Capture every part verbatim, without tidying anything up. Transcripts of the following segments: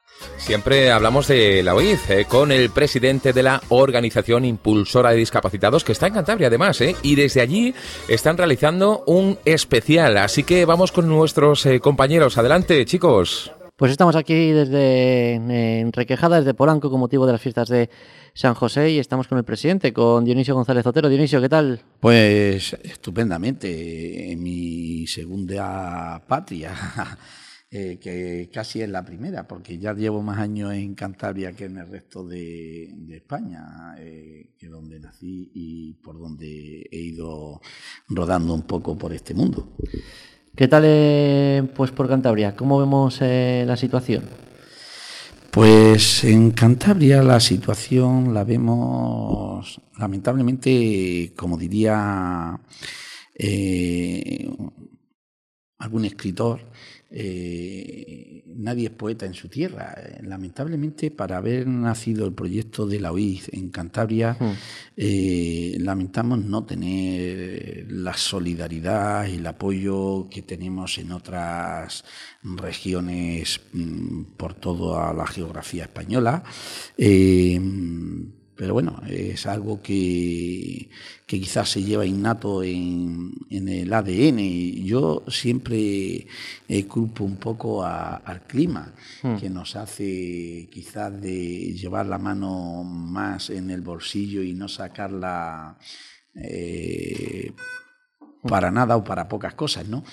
Siempre hablamos de la O I Z, eh, con el presidente de la Organización Impulsora de Discapacitados, que está en Cantabria además, eh, y desde allí están realizando un especial. Así que vamos con nuestros eh, compañeros. Adelante, chicos. Pues estamos aquí desde en Requejada, desde Polanco, con motivo de las fiestas de San José, y estamos con el presidente, con Dionisio González Otero. Dionisio, ¿qué tal? Pues estupendamente, en mi segunda patria, eh, que casi es la primera, porque ya llevo más años en Cantabria que en el resto de, de España, eh, que es donde nací y por donde he ido rodando un poco por este mundo. ¿Qué tal eh, pues por Cantabria? ¿Cómo vemos eh, la situación? Pues en Cantabria la situación la vemos lamentablemente, como diría eh, algún escritor, eh, nadie es poeta en su tierra. Lamentablemente, para haber nacido el proyecto de la O I Z en Cantabria, mm. eh, lamentamos no tener la solidaridad y el apoyo que tenemos en otras regiones mm, por toda la geografía española. Eh, Pero bueno, es algo que, que quizás se lleva innato en, en el A D N. Yo siempre eh, culpo un poco a, al clima, hmm. que nos hace quizás de llevar la mano más en el bolsillo y no sacarla eh, para nada o para pocas cosas, ¿no?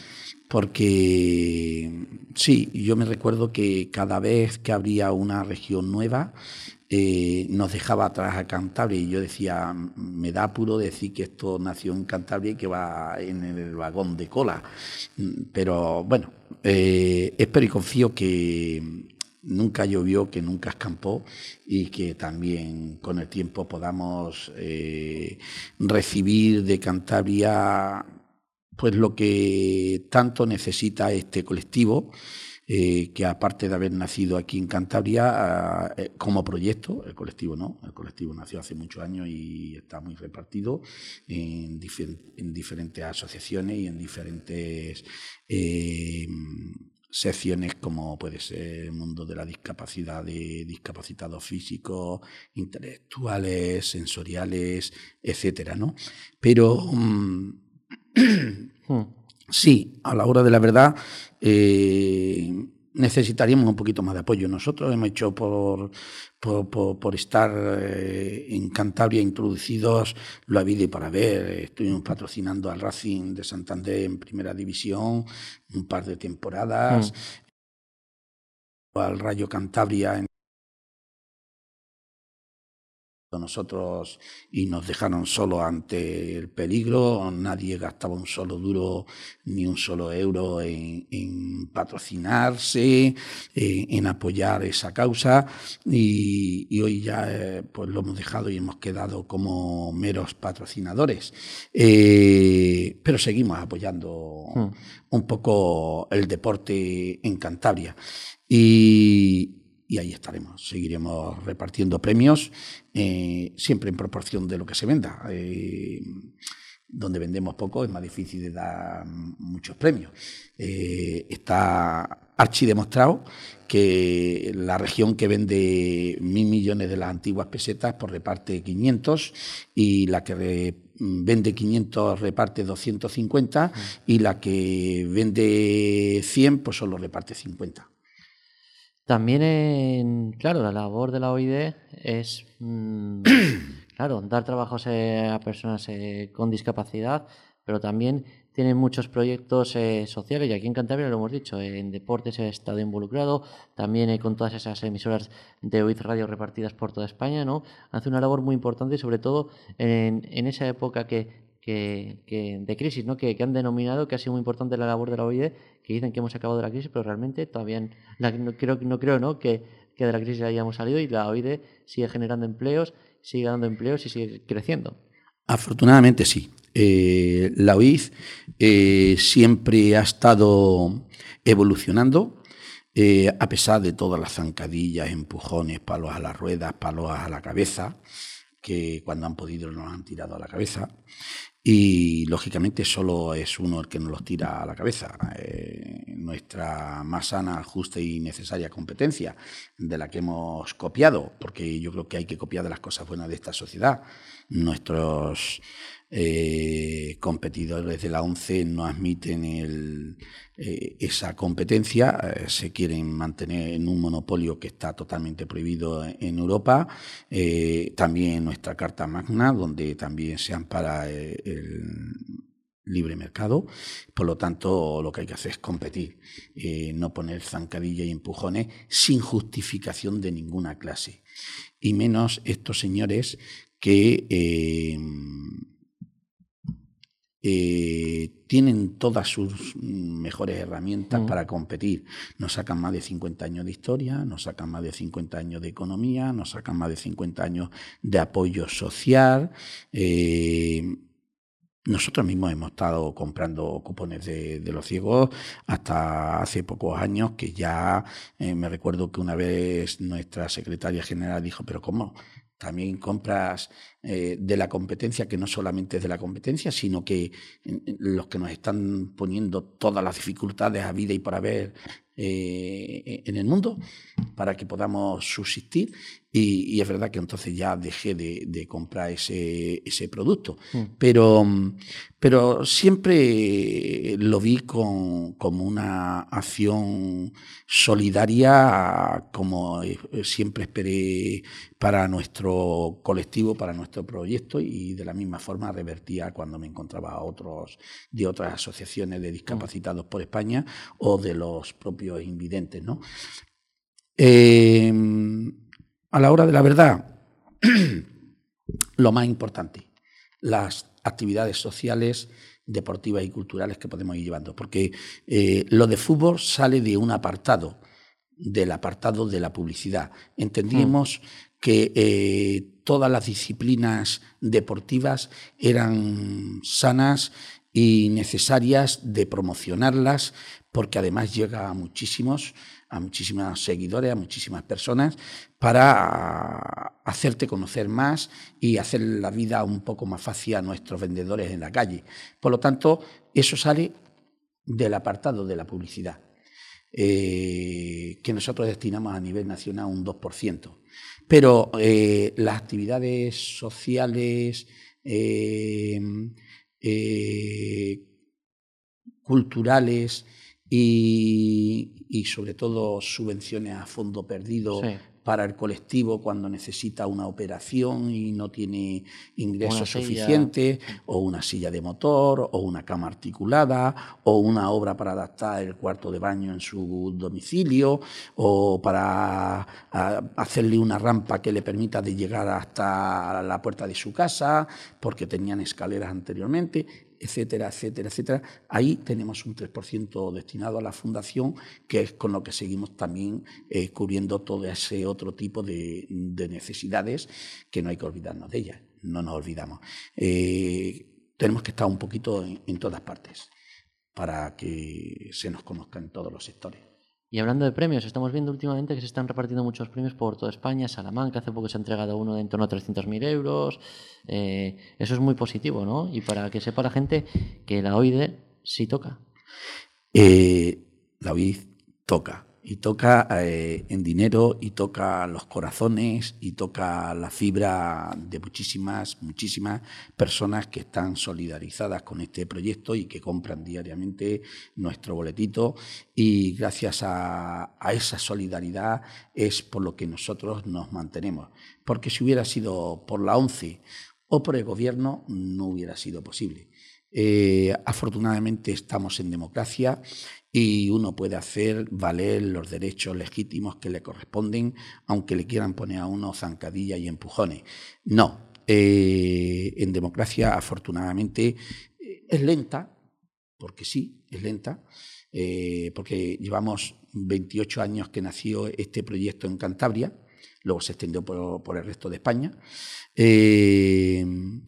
Porque sí, yo me recuerdo que cada vez que habría una región nueva, Eh, nos dejaba atrás a Cantabria, y yo decía, me da apuro decir que esto nació en Cantabria y que va en el vagón de cola. Pero bueno, eh, espero y confío que nunca llovió, que nunca escampó, y que también con el tiempo podamos eh, recibir de Cantabria pues lo que tanto necesita este colectivo. Eh, que aparte de haber nacido aquí en Cantabria eh, como proyecto, el colectivo no, el colectivo nació hace muchos años y está muy repartido en, difer- en diferentes asociaciones y en diferentes eh, secciones, como puede ser el mundo de la discapacidad, de discapacitados físicos, intelectuales, sensoriales, etcétera, ¿no? Pero um, sí, a la hora de la verdad eh, necesitaríamos un poquito más de apoyo. Nosotros hemos hecho por, por, por, por estar eh, en Cantabria introducidos lo habido y para ver. Estuvimos patrocinando al Racing de Santander en Primera División un par de temporadas, mm. al Rayo Cantabria en nosotros y nos dejaron solos ante el peligro. Nadie gastaba un solo duro ni un solo euro en, en patrocinarse, en, en apoyar esa causa, y, y hoy ya eh, pues lo hemos dejado y hemos quedado como meros patrocinadores, eh, pero seguimos apoyando hmm. un poco el deporte en Cantabria, y Y ahí estaremos, seguiremos repartiendo premios, eh, siempre en proporción de lo que se venda. Eh, donde vendemos poco es más difícil de dar muchos premios. Eh, está archidemostrado que la región que vende mil millones de las antiguas pesetas pues reparte quinientos, y la que re, vende quinientos reparte doscientos cincuenta, y la que vende cien pues solo reparte cincuenta. También, en, claro, la labor de la O I D es, mmm, claro, dar trabajos eh, a personas eh, con discapacidad, pero también tienen muchos proyectos eh, sociales, y aquí en Cantabria lo hemos dicho, eh, en deportes he estado involucrado, también eh, con todas esas emisoras de O I Z Radio repartidas por toda España, ¿no? Hace una labor muy importante, y sobre todo en, en esa época que... Que, que de crisis, ¿no? Que, que han denominado que ha sido muy importante la labor de la O I D, que dicen que hemos acabado de la crisis, pero realmente todavía la, no creo, no creo ¿no? Que, que de la crisis hayamos salido, y la O I D sigue generando empleos, sigue dando empleos y sigue creciendo. Afortunadamente sí. Eh, la O I Z eh, siempre ha estado evolucionando, eh, a pesar de todas las zancadillas, empujones, palos a las ruedas, palos a la cabeza, que cuando han podido nos han tirado a la cabeza. y lógicamente solo es uno el que nos los tira a la cabeza. Eh, nuestra más sana, justa y necesaria competencia, de la que hemos copiado, porque yo creo que hay que copiar de las cosas buenas de esta sociedad. Nuestros eh, competidores de la ONCE no admiten el, eh, esa competencia, eh, se quieren mantener en un monopolio que está totalmente prohibido en, en Europa. Eh, también nuestra Carta Magna, donde también se ampara eh, el libre mercado. Por lo tanto, lo que hay que hacer es competir, eh, no poner zancadilla y empujones sin justificación de ninguna clase. Y menos estos señores que eh, eh, tienen todas sus mejores herramientas mm. para competir. Nos sacan más de cincuenta años de historia, nos sacan más de cincuenta años de economía, nos sacan más de cincuenta años de apoyo social. Eh, Nosotros mismos hemos estado comprando cupones de, de los ciegos hasta hace pocos años, que ya eh, me recuerdo que una vez nuestra secretaria general dijo, pero ¿cómo? También compras eh, de la competencia, que no solamente es de la competencia, sino que eh, los que nos están poniendo todas las dificultades a vida y por haber eh, en el mundo para que podamos subsistir. Y, y es verdad que entonces ya dejé de, de comprar ese, ese producto. Mm. Pero, pero siempre lo vi con, como una acción solidaria, como siempre esperé para nuestro colectivo, para nuestro proyecto, y de la misma forma revertía cuando me encontraba a otros de otras asociaciones de discapacitados por España o de los propios invidentes, ¿no? Eh, a la hora de la verdad, lo más importante, las actividades sociales, deportivas y culturales que podemos ir llevando, porque eh, lo de fútbol sale de un apartado, del apartado de la publicidad. Entendíamos mm. que eh, todas las disciplinas deportivas eran sanas y necesarias de promocionarlas, porque además llega a muchísimos, a muchísimos seguidores, a muchísimas personas, para hacerte conocer más y hacer la vida un poco más fácil a nuestros vendedores en la calle. Por lo tanto, eso sale del apartado de la publicidad, eh, que nosotros destinamos a nivel nacional un dos por ciento. Pero eh, las actividades sociales, eh, eh, culturales y, y sobre todo subvenciones a fondo perdido, sí, para el colectivo cuando necesita una operación y no tiene ingresos suficientes, o una silla de motor, o una cama articulada, o una obra para adaptar el cuarto de baño en su domicilio, o para a, hacerle una rampa que le permita de llegar hasta la puerta de su casa porque tenían escaleras anteriormente, etcétera, etcétera, etcétera. Ahí tenemos un tres por ciento destinado a la fundación, que es con lo que seguimos también eh, cubriendo todo ese otro tipo de, de necesidades, que no hay que olvidarnos de ellas, no nos olvidamos. Eh, tenemos que estar un poquito en, en todas partes para que se nos conozca en todos los sectores. Y hablando de premios, estamos viendo últimamente que se están repartiendo muchos premios por toda España. Salamanca, hace poco se ha entregado uno de en torno a trescientos mil euros. Eh, eso es muy positivo, ¿no? Y para que sepa la gente que la O I D E sí toca. Eh, la O I D E toca. Y toca eh, en dinero, y toca los corazones, y toca la fibra de muchísimas, muchísimas personas que están solidarizadas con este proyecto y que compran diariamente nuestro boletito. Y gracias a, a esa solidaridad es por lo que nosotros nos mantenemos. Porque si hubiera sido por la ONCE o por el gobierno, no hubiera sido posible. Eh, afortunadamente estamos en democracia y uno puede hacer valer los derechos legítimos que le corresponden, aunque le quieran poner a uno zancadillas y empujones. No, eh, en democracia afortunadamente eh, es lenta, porque sí, es lenta, eh, porque llevamos veintiocho años que nació este proyecto en Cantabria, luego se extendió por, por el resto de España. Eh,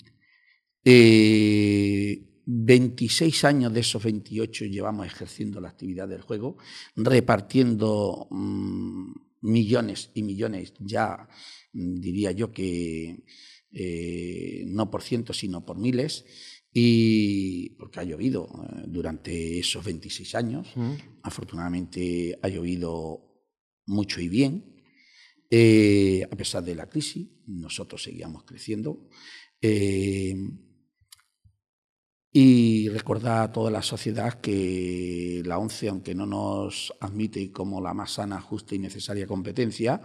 eh, veintiséis años de esos veintiocho llevamos ejerciendo la actividad del juego, repartiendo mmm, millones y millones, ya diría yo que eh, no por cientos, sino por miles, Y porque ha llovido eh, durante esos veintiséis años, Mm. afortunadamente ha llovido mucho y bien, eh, a pesar de la crisis, nosotros seguíamos creciendo. Eh, y recordar a toda la sociedad que la ONCE, aunque no nos admite como la más sana, justa y necesaria competencia,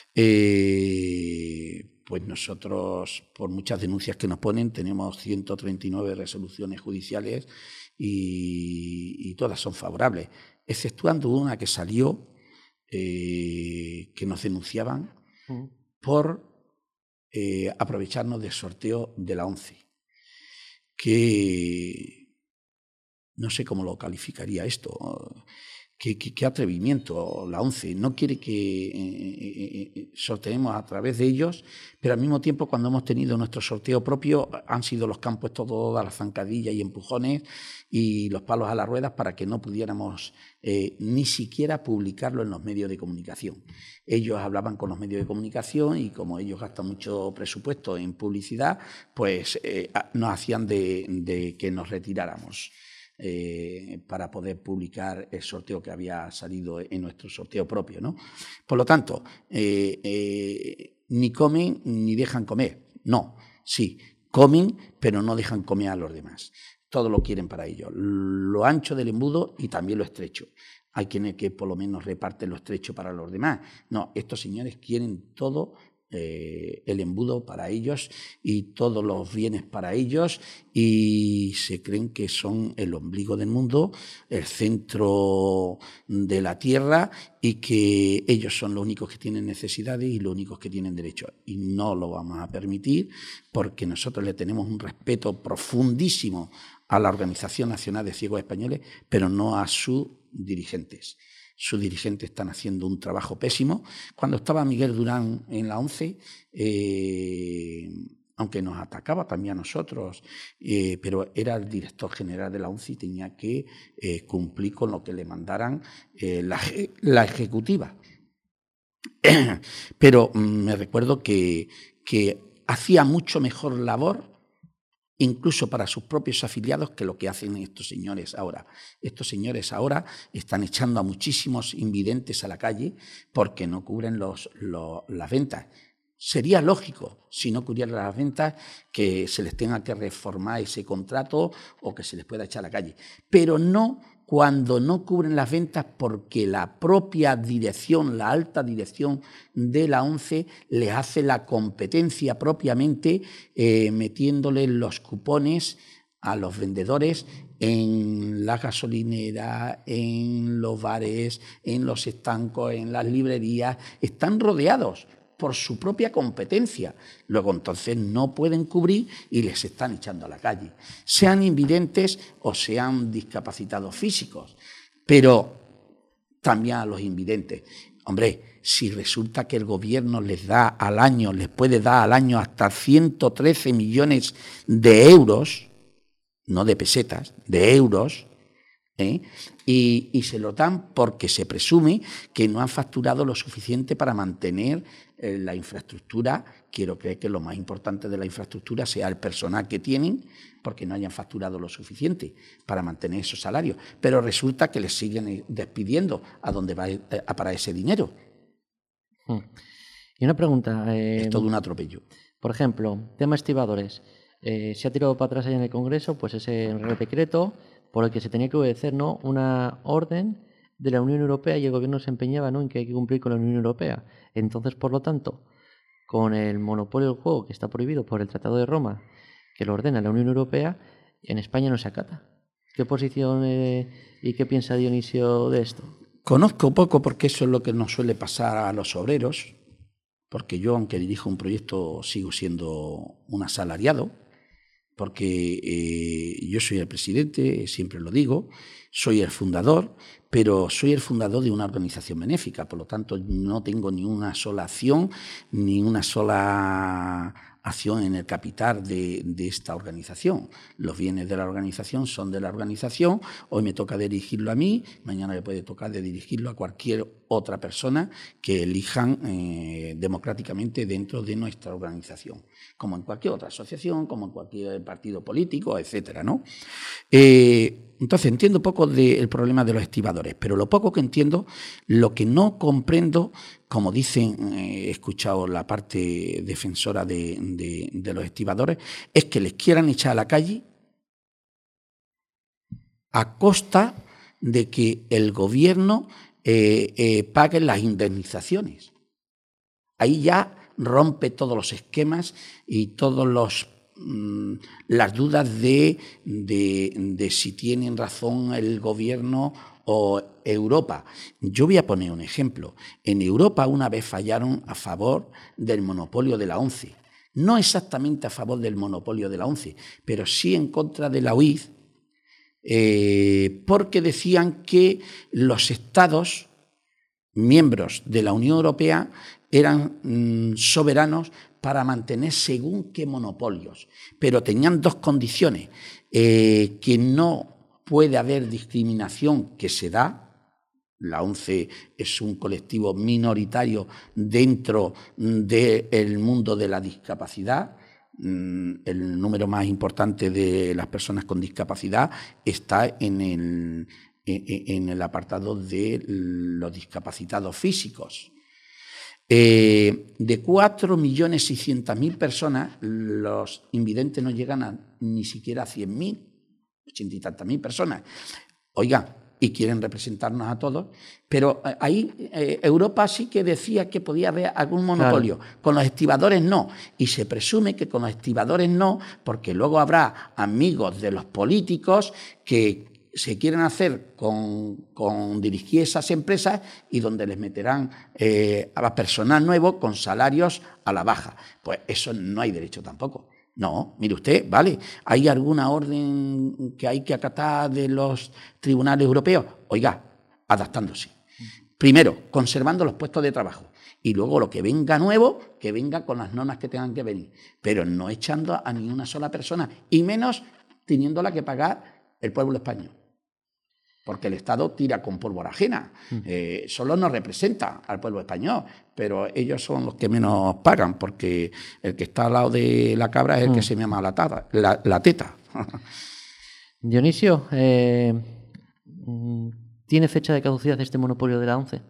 eh, pues nosotros, por muchas denuncias que nos ponen, tenemos ciento treinta y nueve resoluciones judiciales y, y todas son favorables, exceptuando una que salió, eh, que nos denunciaban Mm. por eh, aprovecharnos del sorteo de la ONCE, que no sé cómo lo calificaría esto. Qué, qué, qué atrevimiento. La ONCE no quiere que eh, eh, sorteemos a través de ellos, pero al mismo tiempo, cuando hemos tenido nuestro sorteo propio, han sido los que han puesto todas las zancadillas y empujones y los palos a las ruedas para que no pudiéramos eh, ni siquiera publicarlo en los medios de comunicación. Ellos hablaban con los medios de comunicación y como ellos gastan mucho presupuesto en publicidad, pues eh, nos hacían de, de que nos retiráramos. Eh, para poder publicar el sorteo que había salido en nuestro sorteo propio, ¿no? Por lo tanto, eh, eh, ni comen ni dejan comer. No, sí, comen, pero no dejan comer a los demás. Todo lo quieren para ellos. Lo ancho del embudo y también lo estrecho. Hay quienes que por lo menos reparten lo estrecho para los demás. No, estos señores quieren todo Eh, el embudo para ellos y todos los bienes para ellos y se creen que son el ombligo del mundo, el centro de la tierra y que ellos son los únicos que tienen necesidades y los únicos que tienen derechos. Y no lo vamos a permitir porque nosotros le tenemos un respeto profundísimo a la Organización Nacional de Ciegos Españoles, pero no a sus dirigentes. Sus dirigentes están haciendo un trabajo pésimo. Cuando estaba Miguel Durán en la ONCE, eh, aunque nos atacaba también a nosotros, eh, pero era el director general de la ONCE y tenía que eh, cumplir con lo que le mandaran eh, la, la ejecutiva. Pero me recuerdo que, que hacía mucho mejor labor incluso para sus propios afiliados, que lo que hacen estos señores ahora. Estos señores ahora están echando a muchísimos invidentes a la calle porque no cubren los, los, las ventas. Sería lógico, si no cubrieran las ventas, que se les tenga que reformar ese contrato o que se les pueda echar a la calle. Pero no cuando no cubren las ventas porque la propia dirección, la alta dirección de la ONCE les hace la competencia propiamente eh, metiéndole los cupones a los vendedores en la gasolinera, en los bares, en los estancos, en las librerías. Están rodeados por su propia competencia. Luego entonces no pueden cubrir y les están echando a la calle, sean invidentes o sean discapacitados físicos, pero también a los invidentes. Hombre, si resulta que el gobierno les da al año, les puede dar al año hasta ciento trece millones de euros, no de pesetas, de euros, ¿eh? y, y se lo dan porque se presume que no han facturado lo suficiente para mantener eh, la infraestructura. Quiero creer que lo más importante de la infraestructura sea el personal que tienen, porque no hayan facturado lo suficiente para mantener esos salarios. Pero resulta que les siguen despidiendo. ¿A dónde va a parar ese dinero? Y una pregunta. Eh, es todo un atropello. Por ejemplo, tema estibadores. Eh, se ha tirado para atrás ahí en el Congreso pues ese Real Decreto por el que se tenía que obedecer, ¿no?, una orden de la Unión Europea y el gobierno se empeñaba, ¿no?, en que hay que cumplir con la Unión Europea. Entonces, por lo tanto, con el monopolio del juego que está prohibido por el Tratado de Roma, que lo ordena la Unión Europea, en España no se acata. ¿Qué posición eh, y qué piensa Dionisio de esto? Conozco poco porque eso es lo que nos suele pasar a los obreros, porque yo, aunque dirijo un proyecto, sigo siendo un asalariado, porque eh, yo soy el presidente, siempre lo digo, soy el fundador, pero soy el fundador de una organización benéfica, por lo tanto no tengo ni una sola acción, ni una sola acción en el capital de, de esta organización. Los bienes de la organización son de la organización, hoy me toca dirigirlo a mí, mañana le puede tocar de dirigirlo a cualquier otra persona que elijan eh, democráticamente dentro de nuestra organización, como en cualquier otra asociación, como en cualquier partido político, etcétera, ¿no? Eh, entonces entiendo poco del problema de los estibadores, pero lo poco que entiendo, lo que no comprendo, como dicen, eh, he escuchado la parte defensora de, de, de los estibadores, es que les quieran echar a la calle a costa de que el gobierno eh, eh, pague las indemnizaciones. Ahí ya rompe todos los esquemas y todos los las dudas de, de, de si tienen razón el gobierno o Europa. Yo voy a poner un ejemplo. En Europa una vez fallaron a favor del monopolio de la ONCE. No exactamente a favor del monopolio de la ONCE, pero sí en contra de la O I C, eh, porque decían que los estados miembros de la Unión Europea eran mmm, soberanos para mantener según qué monopolios, pero tenían dos condiciones, eh, que no puede haber discriminación que se da, la ONCE es un colectivo minoritario dentro del mundo de la discapacidad, el número más importante de las personas con discapacidad está en el, en el apartado de los discapacitados físicos. Eh, de cuatro millones seiscientas mil personas, los invidentes no llegan a ni siquiera a cien mil, ochenta y tantas mil personas. Oiga, y quieren representarnos a todos, pero ahí eh, Europa sí que decía que podía haber algún monopolio, claro. Con los estibadores no, y se presume que con los estibadores no, porque luego habrá amigos de los políticos que se quieren hacer con, con dirigir esas empresas y donde les meterán eh, a personal nuevo con salarios a la baja. Pues eso no hay derecho tampoco. No, mire usted, vale, ¿hay alguna orden que hay que acatar de los tribunales europeos? Oiga, adaptándose. Primero, conservando los puestos de trabajo y luego lo que venga nuevo, que venga con las normas que tengan que venir, pero no echando a ni una sola persona y menos teniéndola que pagar el pueblo español. Porque el Estado tira con pólvora ajena, eh, solo nos representa al pueblo español, pero ellos son los que menos pagan, porque el que está al lado de la cabra es el que se llama la, tada, la, la teta. Dionisio, eh, ¿tiene fecha de caducidad este monopolio de la ONCE?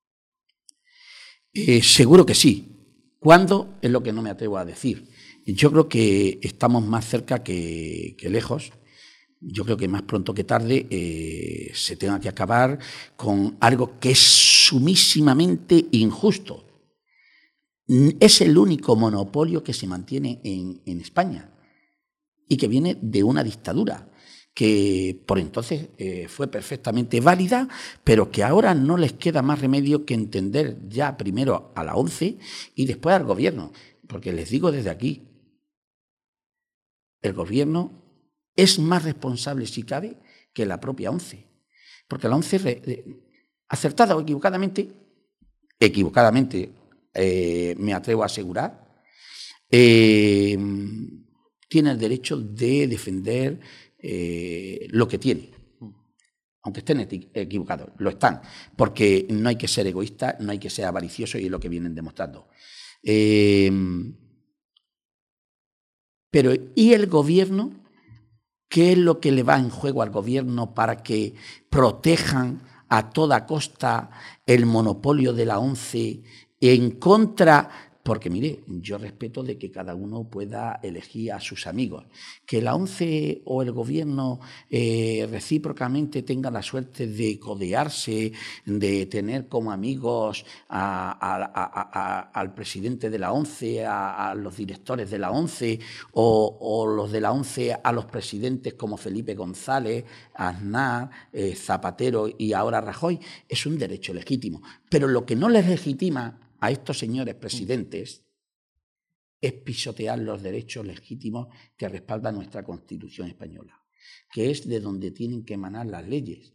Eh, seguro que sí. ¿Cuándo? Es lo que no me atrevo a decir. Yo creo que estamos más cerca que, que lejos. Yo creo que más pronto que tarde eh, se tenga que acabar con algo que es sumísimamente injusto. Es el único monopolio que se mantiene en, en España y que viene de una dictadura que por entonces eh, fue perfectamente válida, pero que ahora no les queda más remedio que entender ya primero a la ONCE y después al gobierno. Porque les digo desde aquí, el gobierno es más responsable, si cabe, que la propia ONCE. Porque la ONCE, acertada o equivocadamente, equivocadamente eh, me atrevo a asegurar, eh, tiene el derecho de defender eh, lo que tiene. Aunque estén equivocados, lo están. Porque no hay que ser egoísta, no hay que ser avaricioso y es lo que vienen demostrando. Eh, pero, ¿y el gobierno? ¿Qué es lo que le va en juego al gobierno para que protejan a toda costa el monopolio de la ONCE en contra? Porque, mire, yo respeto de que cada uno pueda elegir a sus amigos. Que la ONCE o el gobierno eh, recíprocamente tenga la suerte de codearse, de tener como amigos a, a, a, a, al presidente de la ONCE, a, a los directores de la ONCE, o, o los de la ONCE a los presidentes como Felipe González, Aznar, eh, Zapatero y ahora Rajoy, es un derecho legítimo. Pero lo que no les legitima a estos señores presidentes es pisotear los derechos legítimos que respalda nuestra Constitución española, que es de donde tienen que emanar las leyes.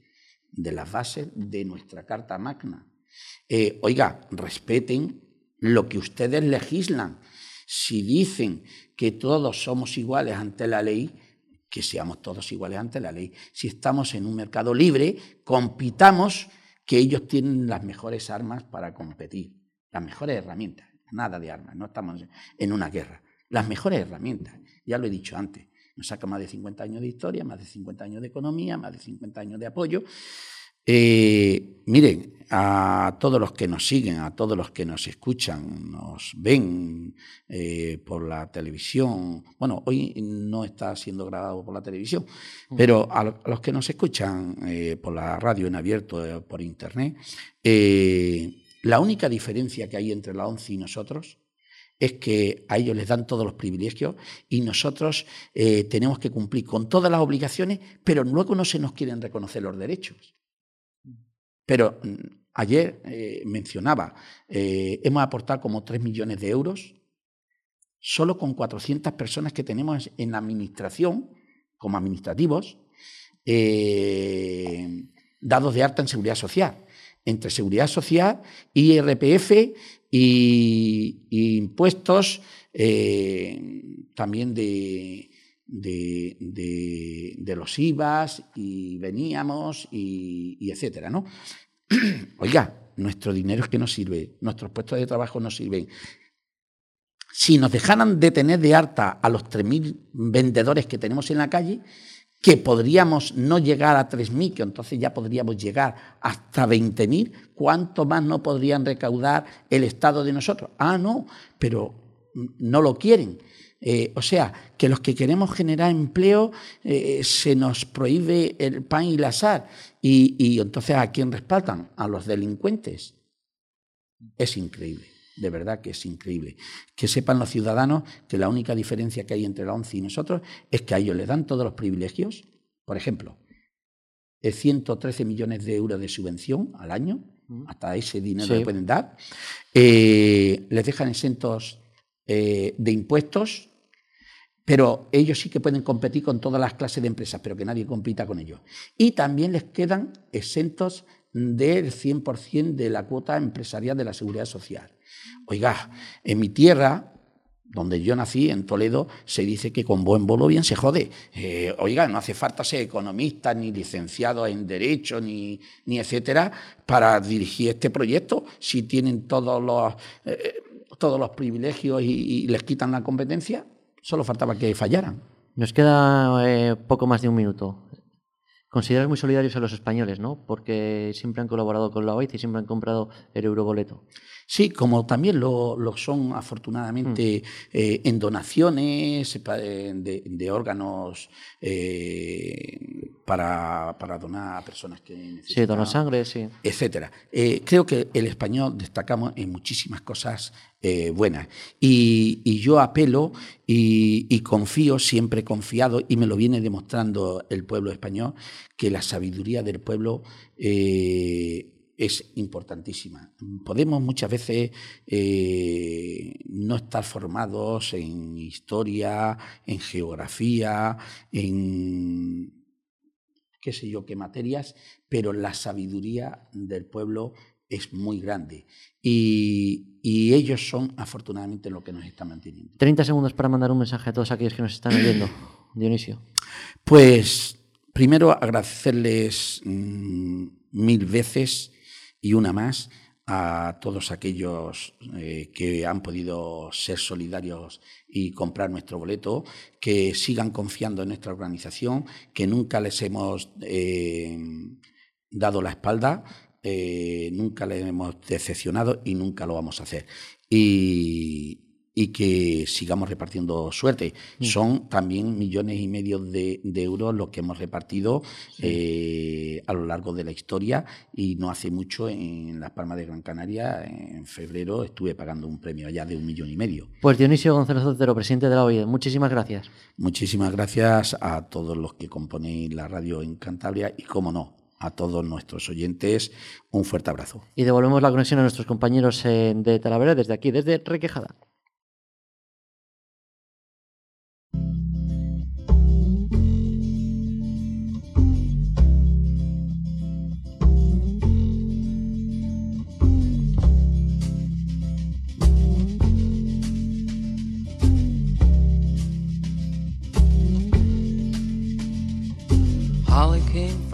de las bases de nuestra Carta Magna. Eh, oiga, respeten lo que ustedes legislan. Si dicen que todos somos iguales ante la ley, que seamos todos iguales ante la ley. Si estamos en un mercado libre, compitamos, que ellos tienen las mejores armas para competir, las mejores herramientas, nada de armas, no estamos en una guerra, las mejores herramientas, ya lo he dicho antes, nos saca más de cincuenta años de historia, más de cincuenta años de economía, más de cincuenta años de apoyo. Eh, miren, a todos los que nos siguen, a todos los que nos escuchan, nos ven eh, por la televisión, bueno, hoy no está siendo grabado por la televisión, pero a los que nos escuchan eh, por la radio en abierto, eh, por internet, eh, la única diferencia que hay entre la ONCE y nosotros es que a ellos les dan todos los privilegios y nosotros eh, tenemos que cumplir con todas las obligaciones, pero luego no se nos quieren reconocer los derechos. Pero ayer eh, mencionaba, eh, hemos aportado como tres millones de euros solo con cuatrocientas personas que tenemos en la administración, como administrativos, eh, dados de alta en Seguridad Social. Entre Seguridad Social, I R P F y, y impuestos eh, también de... De, de, de los I V As y veníamos y, y etcétera, ¿no? Oiga, nuestro dinero es que nos sirve, nuestros puestos de trabajo nos sirven. Si nos dejaran de tener de alta a los tres mil vendedores que tenemos en la calle, que podríamos no llegar a tres mil, que entonces ya podríamos llegar hasta veinte mil, ¿cuánto más no podrían recaudar el Estado de nosotros? Ah, no, pero no lo quieren. Eh, o sea, que los que queremos generar empleo eh, se nos prohíbe el pan y la sal. Y, y entonces, ¿a quién respaldan? A los delincuentes. Es increíble, de verdad que es increíble. Que sepan los ciudadanos que la única diferencia que hay entre la ONCE y nosotros es que a ellos les dan todos los privilegios. Por ejemplo, ciento trece millones de euros de subvención al año, hasta ese dinero sí. le pueden dar. Eh, les dejan exentos eh, de impuestos. Pero ellos sí que pueden competir con todas las clases de empresas, pero que nadie compita con ellos. Y también les quedan exentos del cien por ciento de la cuota empresarial de la Seguridad Social. Oiga, en mi tierra, donde yo nací, en Toledo, se dice que con buen bolo bien se jode. Eh, oiga, no hace falta ser economista, ni licenciado en Derecho, ni, ni etcétera, para dirigir este proyecto, si tienen todos los, eh, todos los privilegios y, y les quitan la competencia. Solo faltaba que fallaran. Nos queda eh, poco más de un minuto. Consideras muy solidarios a los españoles, ¿no? Porque siempre han colaborado con la OIT y siempre han comprado el euroboleto. Sí, como también lo, lo son afortunadamente mm. eh, en donaciones de, de órganos eh, para, para donar a personas que necesitan. Sí, donar sangre, sí. Etcétera. Eh, creo que el español destacamos en muchísimas cosas eh, buenas. Y, y yo apelo y, y confío, siempre he confiado, y me lo viene demostrando el pueblo español, que la sabiduría del pueblo eh, es importantísima. Podemos muchas veces eh, no estar formados en historia, en geografía, en qué sé yo qué materias, pero la sabiduría del pueblo es muy grande y, y ellos son afortunadamente lo que nos están manteniendo. treinta segundos para mandar un mensaje a todos aquellos que nos están oyendo. Dionisio. Pues primero agradecerles mmm, mil veces y una más a todos aquellos eh, que han podido ser solidarios y comprar nuestro boleto, que sigan confiando en nuestra organización, que nunca les hemos eh, dado la espalda, eh, nunca les hemos decepcionado y nunca lo vamos a hacer. Y... y que sigamos repartiendo suerte. Mm. Son también millones y medio de, de euros los que hemos repartido sí. eh, a lo largo de la historia, y no hace mucho en Las Palmas de Gran Canaria, en febrero, estuve pagando un premio allá de un millón y medio. Pues Dionisio González Otero, presidente de la O I D, muchísimas gracias. Muchísimas gracias a todos los que componéis la radio en Cantabria y, cómo no, a todos nuestros oyentes, un fuerte abrazo. Y devolvemos la conexión a nuestros compañeros de Talavera desde aquí, desde Requejada.